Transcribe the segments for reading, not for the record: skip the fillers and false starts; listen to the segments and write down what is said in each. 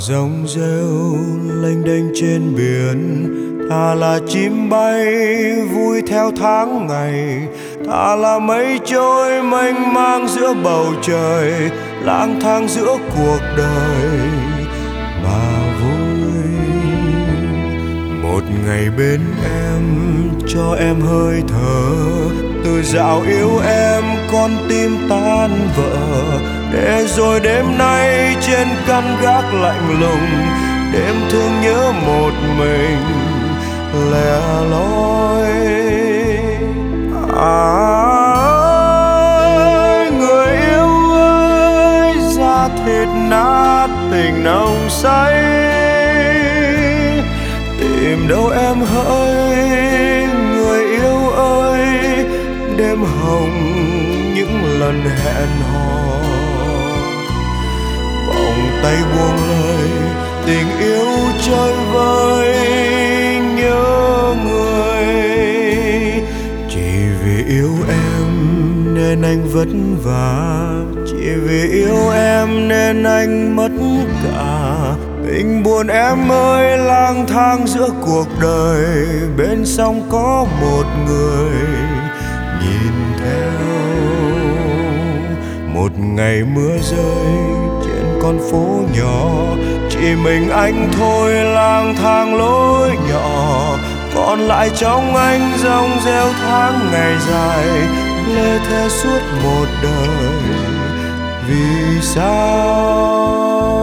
rồng rêu lênh đênh trên biển, thà là chim bay vui theo tháng ngày, thà là mây trôi mênh mang giữa bầu trời, lang thang giữa cuộc đời mà vui. Một ngày bên em cho em hơi thở, từ dạo yêu em con tim tan vỡ, để rồi đêm nay trên căn gác lạnh lùng, đêm thương nhớ một mình lẻ loi. Người yêu ơi, da thịt nát tình nồng say, tìm đâu em hỡi người yêu ơi, đêm hồng những lần hẹn hò, vòng tay buông lời tình yêu chơi vơi nhớ người. Chỉ vì yêu em nên anh vất vả, chỉ vì yêu em nên anh mất cả tình buồn em ơi. Lang thang giữa cuộc đời, bên sông có một người nhìn theo. Một ngày mưa rơi trên con phố nhỏ, chỉ mình anh thôi lang thang lối nhỏ, còn lại trong anh rong rêu tháng ngày dài, lê thê suốt một đời. Vì sao?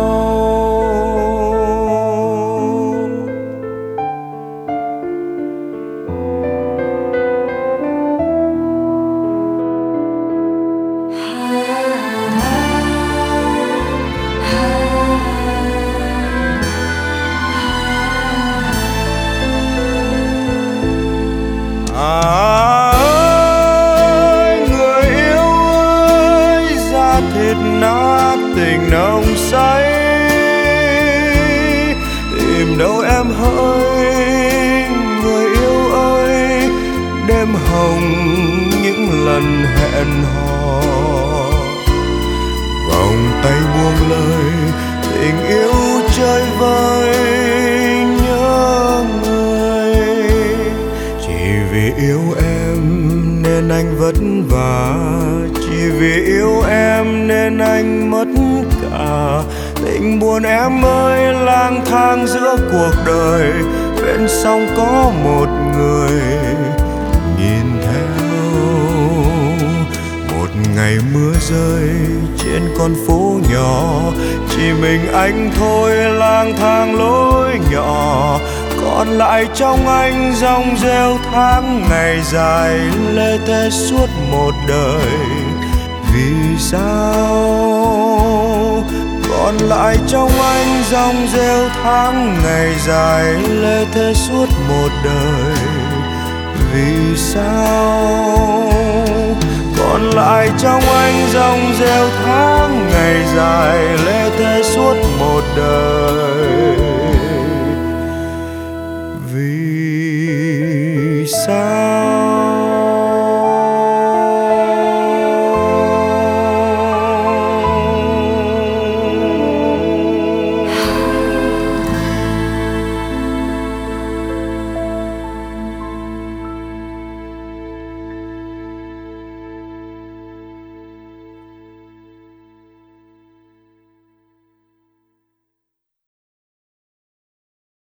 Người yêu ơi, da thịt nát tình nồng say, tìm đâu em hỡi người yêu ơi, đêm hồng những lần hẹn hò, vòng tay buông lời tình yêu chơi vơi nhớ người. Chỉ vì yêu em nên anh vất vả, chỉ vì yêu em nên anh mất cả tình buồn em ơi. Lang thang giữa cuộc đời, bên sông có một người nhìn theo. Một ngày mưa rơi trên con phố nhỏ, chỉ mình anh thôi lang thang lối nhỏ, còn lại trong anh rong rêu tháng ngày dài, lê thê suốt một đời. Vì sao? Còn lại trong anh rong rêu tháng ngày dài, lê thê suốt một đời. Vì sao? Còn lại trong anh rong rêu tháng ngày dài, lê thê suốt một đời. Vì sao?